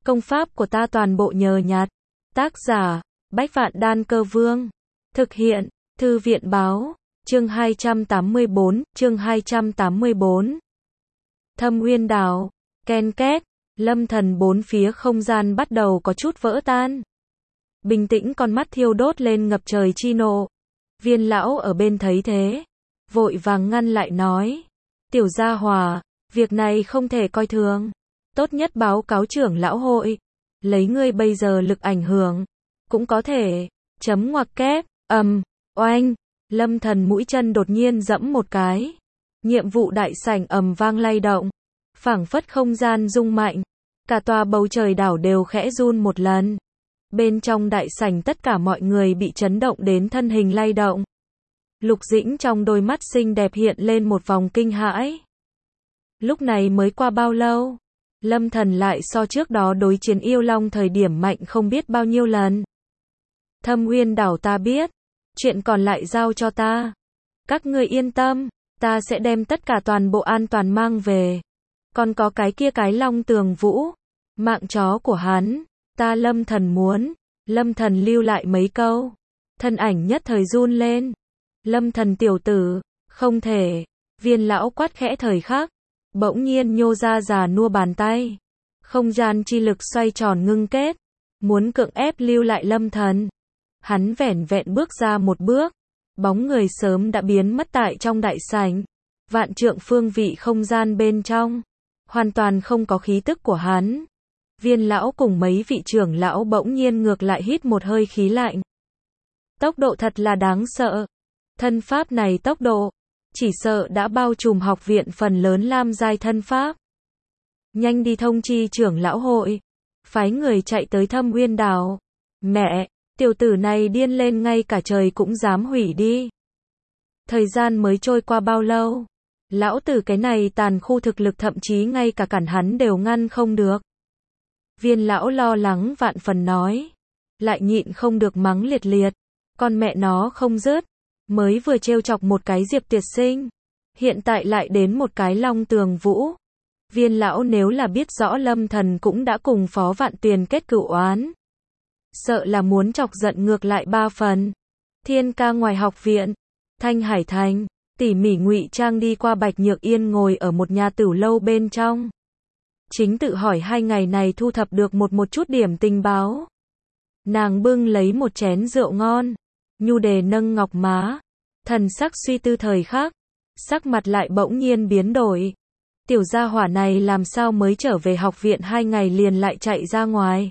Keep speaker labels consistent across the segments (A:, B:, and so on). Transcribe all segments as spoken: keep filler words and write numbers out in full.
A: Công pháp của ta toàn bộ nhờ nhặt. Tác giả, Bách Vạn Đan Cơ Vương. Thực hiện, Thư viện Báo. Chương hai trăm tám mươi bốn, chương hai trăm tám mươi bốn. Thâm Uyên Đảo, ken két, Lâm Thần bốn phía không gian bắt đầu có chút vỡ tan. Bình tĩnh con mắt thiêu đốt lên ngập trời chi nộ. Viên lão ở bên thấy thế, vội vàng ngăn lại nói, tiểu gia hòa, việc này không thể coi thường, tốt nhất báo cáo trưởng lão hội, lấy ngươi bây giờ lực ảnh hưởng, cũng có thể, chấm ngoặc kép, ầm, oanh, Lâm Thần mũi chân đột nhiên giẫm một cái, nhiệm vụ đại sảnh ầm vang lay động, phảng phất không gian rung mạnh, cả tòa bầu trời đảo đều khẽ run một lần. Bên trong đại sảnh tất cả mọi người bị chấn động đến thân hình lay động. Lục Dĩnh trong đôi mắt xinh đẹp hiện lên một vòng kinh hãi. Lúc này mới qua bao lâu? Lâm Thần lại so trước đó đối chiến yêu long thời điểm mạnh không biết bao nhiêu lần. Thâm Uyên Đảo ta biết, chuyện còn lại giao cho ta. Các ngươi yên tâm, ta sẽ đem tất cả toàn bộ an toàn mang về. Còn có cái kia cái Long Tường Vũ, mạng chó của hắn, ta Lâm Thần muốn. Lâm Thần lưu lại mấy câu, thân ảnh nhất thời run lên. Lâm Thần tiểu tử, không thể. Viên lão quát khẽ thời khắc, bỗng nhiên nhô ra già nua bàn tay, không gian chi lực xoay tròn ngưng kết, muốn cưỡng ép lưu lại Lâm Thần. Hắn vẻn vẹn bước ra một bước, bóng người sớm đã biến mất tại trong đại sảnh. Vạn trượng phương vị không gian bên trong, hoàn toàn không có khí tức của hắn. Viên lão cùng mấy vị trưởng lão bỗng nhiên ngược lại hít một hơi khí lạnh. Tốc độ thật là đáng sợ. Thân pháp này tốc độ, chỉ sợ đã bao trùm học viện phần lớn lam giai thân pháp. Nhanh đi thông chi trưởng lão hội, phái người chạy tới Thâm Uyên Đảo. Mẹ, tiểu tử này điên lên ngay cả trời cũng dám hủy đi. Thời gian mới trôi qua bao lâu? Lão tử cái này tàn khu thực lực thậm chí ngay cả cản hắn đều ngăn không được. Viên lão lo lắng vạn phần nói, lại nhịn không được mắng liệt liệt, con mẹ nó không dứt, mới vừa trêu chọc một cái Diệp Tiệt Sinh, hiện tại lại đến một cái Long Tường Vũ. Viên lão nếu là biết rõ Lâm Thần cũng đã cùng Phó Vạn Tuyền kết cửu oán, sợ là muốn chọc giận ngược lại ba phần. Thiên ca ngoài học viện, Thanh Hải Thành, tỉ mỉ ngụy trang đi qua Bạch Nhược Yên ngồi ở một nhà tửu lâu bên trong. Chính tự hỏi hai ngày này thu thập được một một chút điểm tình báo. Nàng bưng lấy một chén rượu ngon, nhu đề nâng ngọc má, thần sắc suy tư thời khắc, sắc mặt lại bỗng nhiên biến đổi. Tiểu gia hỏa này làm sao mới trở về học viện hai ngày liền lại chạy ra ngoài.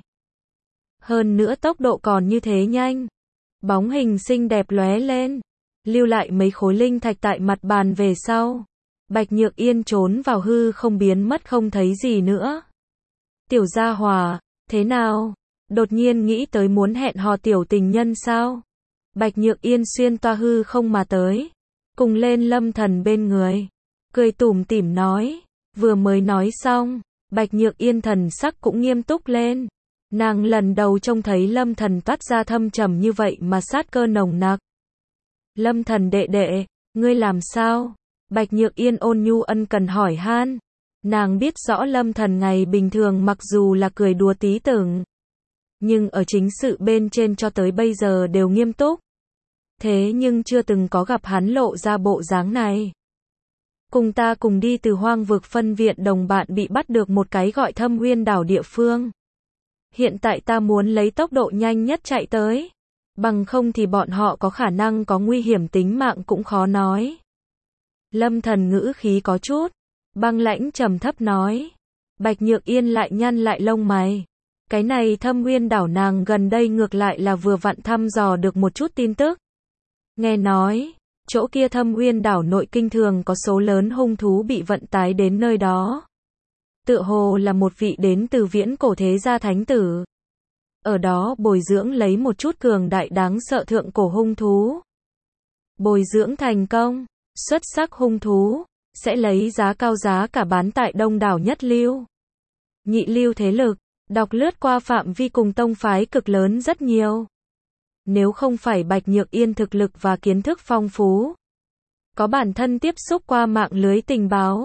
A: Hơn nữa tốc độ còn như thế nhanh. Bóng hình xinh đẹp lóe lên, lưu lại mấy khối linh thạch tại mặt bàn về sau. Bạch Nhược Yên trốn vào hư không biến mất không thấy gì nữa. Tiểu gia hòa, thế nào? Đột nhiên nghĩ tới muốn hẹn hò tiểu tình nhân sao? Bạch Nhược Yên xuyên toa hư không mà tới, cùng lên Lâm Thần bên người, cười tủm tỉm nói, vừa mới nói xong, Bạch Nhược Yên thần sắc cũng nghiêm túc lên. Nàng lần đầu trông thấy Lâm Thần toát ra thâm trầm như vậy mà sát cơ nồng nặc. Lâm Thần đệ đệ, ngươi làm sao? Bạch Nhược Yên ôn nhu ân cần hỏi han. Nàng biết rõ Lâm Thần ngày bình thường mặc dù là cười đùa tí tưởng, nhưng ở chính sự bên trên cho tới bây giờ đều nghiêm túc. Thế nhưng chưa từng có gặp hắn lộ ra bộ dáng này. Cùng ta cùng đi từ hoang vực phân viện đồng bạn bị bắt được một cái gọi Thâm Uyên Đảo địa phương. Hiện tại ta muốn lấy tốc độ nhanh nhất chạy tới. Bằng không thì bọn họ có khả năng có nguy hiểm tính mạng cũng khó nói. Lâm Thần ngữ khí có chút băng lãnh trầm thấp nói. Bạch Nhược Yên lại nhăn lại lông mày. Cái này Thâm Uyên Đảo nàng gần đây ngược lại là vừa vặn thăm dò được một chút tin tức. Nghe nói, chỗ kia Thâm Uyên Đảo nội kinh thường có số lớn hung thú bị vận tái đến nơi đó. Tựa hồ là một vị đến từ viễn cổ thế gia thánh tử. Ở đó bồi dưỡng lấy một chút cường đại đáng sợ thượng cổ hung thú. Bồi dưỡng thành công, xuất sắc hung thú, sẽ lấy giá cao giá cả bán tại đông đảo nhất lưu. Nhị lưu thế lực, đọc lướt qua phạm vi cùng tông phái cực lớn rất nhiều. Nếu không phải Bạch Nhược Yên thực lực và kiến thức phong phú, có bản thân tiếp xúc qua mạng lưới tình báo,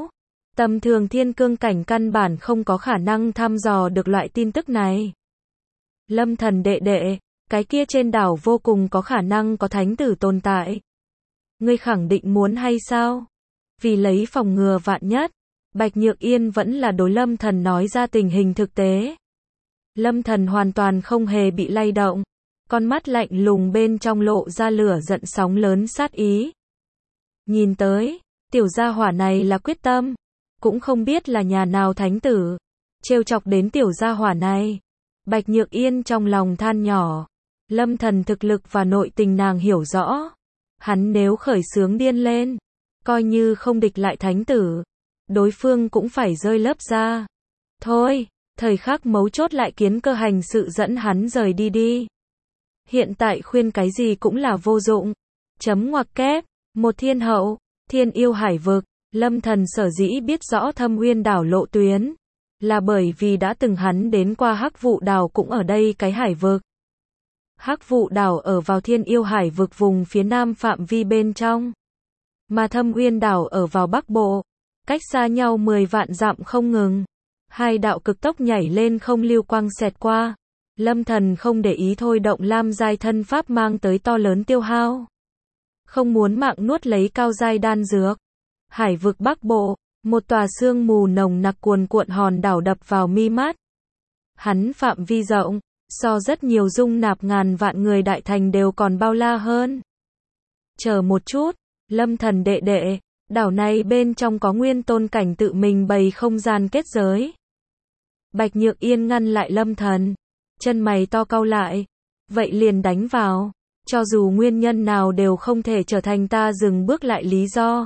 A: Tầm thường thiên cương cảnh căn bản không có khả năng thăm dò được loại tin tức này. Lâm Thần đệ đệ, cái kia trên đảo vô cùng có khả năng có thánh tử tồn tại. Ngươi khẳng định muốn hay sao? Vì lấy phòng ngừa vạn nhất, Bạch Nhược Yên vẫn là đối Lâm Thần nói ra tình hình thực tế. Lâm Thần hoàn toàn không hề bị lay động, con mắt lạnh lùng bên trong lộ ra lửa giận sóng lớn sát ý. Nhìn tới, tiểu gia hỏa này là quyết tâm, cũng không biết là nhà nào thánh tử, trêu chọc đến tiểu gia hỏa này. Bạch Nhược Yên trong lòng than nhỏ, Lâm Thần thực lực và nội tình nàng hiểu rõ. Hắn nếu khởi xướng điên lên, coi như không địch lại thánh tử, đối phương cũng phải rơi lớp ra. Thôi, thời khắc mấu chốt lại kiến cơ hành sự dẫn hắn rời đi đi. Hiện tại khuyên cái gì cũng là vô dụng. Chấm ngoặc kép, một thiên hậu, thiên yêu hải vực, Lâm Thần sở dĩ biết rõ Thâm Uyên đảo lộ tuyến, là bởi vì đã từng hắn đến qua Hắc Vụ đảo cũng ở đây cái hải vực. Hắc Vụ đảo ở vào thiên yêu hải vực vùng phía nam phạm vi bên trong, mà Thâm Uyên đảo ở vào bắc bộ, cách xa nhau mười vạn dặm không ngừng. Hai đạo cực tốc nhảy lên không lưu quang xẹt qua. Lâm Thần không để ý thôi động lam giai thân pháp mang tới to lớn tiêu hao. Không muốn mạng nuốt lấy cao giai đan dược. Hải vực bắc bộ, một tòa sương mù nồng nặc cuồn cuộn hòn đảo đập vào mi mắt. Hắn phạm vi rộng, so rất nhiều dung nạp ngàn vạn người đại thành đều còn bao la hơn. Chờ một chút, Lâm Thần đệ đệ, đảo này bên trong có nguyên tôn cảnh tự mình bày không gian kết giới. Bạch Nhược Yên ngăn lại Lâm Thần, chân mày to cau lại, vậy liền đánh vào, cho dù nguyên nhân nào đều không thể trở thành ta dừng bước lại lý do.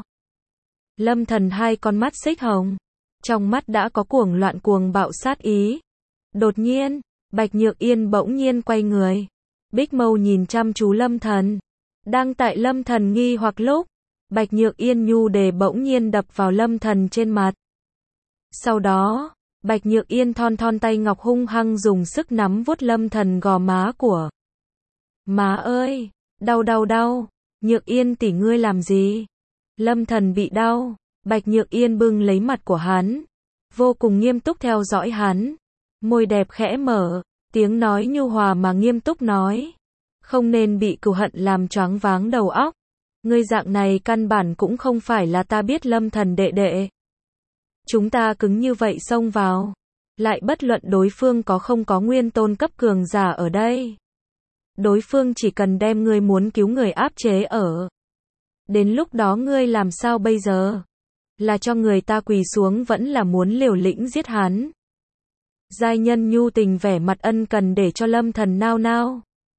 A: Lâm Thần hai con mắt xích hồng, trong mắt đã có cuồng loạn cuồng bạo sát ý. Đột nhiên, Bạch Nhược Yên bỗng nhiên quay người, Bích Mâu nhìn chăm chú Lâm Thần. Đang tại Lâm Thần nghi hoặc lúc, Bạch Nhược Yên nhu đề bỗng nhiên đập vào Lâm Thần trên mặt. Sau đó, Bạch Nhược Yên thon thon tay ngọc hung hăng dùng sức nắm vuốt Lâm Thần gò má của. Má ơi, đau đau đau, Nhược Yên tỷ ngươi làm gì? Lâm Thần bị đau, Bạch Nhược Yên bưng lấy mặt của hắn, vô cùng nghiêm túc theo dõi hắn. Môi đẹp khẽ mở, tiếng nói nhu hòa mà nghiêm túc nói. Không nên bị cừu hận làm choáng váng đầu óc. Ngươi dạng này căn bản cũng không phải là ta biết Lâm Thần đệ đệ. Chúng ta cứng như vậy xông vào, lại bất luận đối phương có không có nguyên tôn cấp cường giả ở đây. Đối phương chỉ cần đem ngươi muốn cứu người áp chế ở. Đến lúc đó ngươi làm sao bây giờ? Là cho người ta quỳ xuống vẫn là muốn liều lĩnh giết hắn? Giai nhân nhu tình vẻ mặt ân cần để cho Lâm Thần nao nao.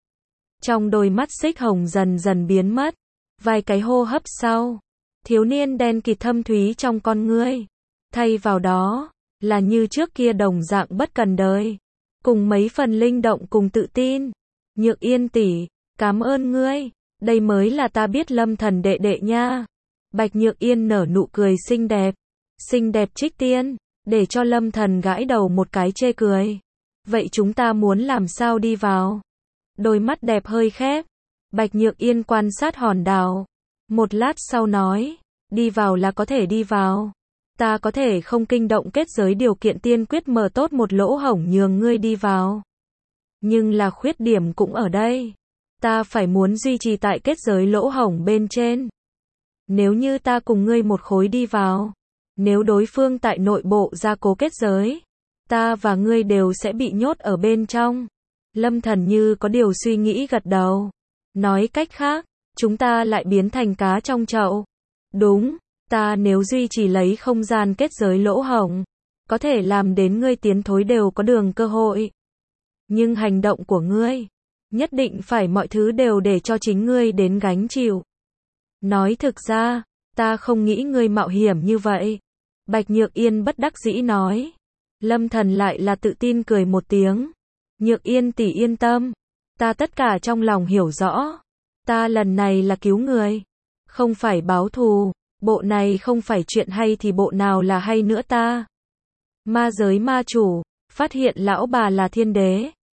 A: Trong đôi mắt xích hồng dần dần biến mất. Vài cái hô hấp sau, thiếu niên đen kịt thâm thúy trong con ngươi. Thay vào đó, là như trước kia đồng dạng bất cần đời. Cùng mấy phần linh động cùng tự tin. Nhược Yên tỷ, cảm ơn ngươi. Đây mới là ta biết Lâm Thần đệ đệ nha. Bạch Nhược Yên nở nụ cười xinh đẹp. Xinh đẹp trích tiên, để cho Lâm Thần gãi đầu một cái chê cười. Vậy chúng ta muốn làm sao đi vào? Đôi mắt đẹp hơi khép. Bạch Nhược Yên quan sát hòn đảo. Một lát sau nói, đi vào là có thể đi vào. Ta có thể không kinh động kết giới điều kiện tiên quyết mở tốt một lỗ hổng nhường ngươi đi vào. Nhưng là khuyết điểm cũng ở đây. Ta phải muốn duy trì tại kết giới lỗ hổng bên trên. Nếu như ta cùng ngươi một khối đi vào, nếu đối phương tại nội bộ gia cố kết giới, ta và ngươi đều sẽ bị nhốt ở bên trong. Lâm Thần như có điều suy nghĩ gật đầu. Nói cách khác, chúng ta lại biến thành cá trong chậu. Đúng, ta nếu duy trì lấy không gian kết giới lỗ hổng, có thể làm đến ngươi tiến thối đều có đường cơ hội. Nhưng hành động của ngươi, nhất định phải mọi thứ đều để cho chính ngươi đến gánh chịu. Nói thực ra, ta không nghĩ ngươi mạo hiểm như vậy. Bạch Nhược Yên bất đắc dĩ nói. Lâm Thần lại là tự tin cười một tiếng. Nhược Yên tỷ yên tâm. Ta tất cả trong lòng hiểu rõ. Ta lần này là cứu người. Không phải báo thù. Bộ này không phải chuyện hay thì bộ nào là hay nữa ta. Ma giới ma chủ. Phát hiện lão bà là thiên đế.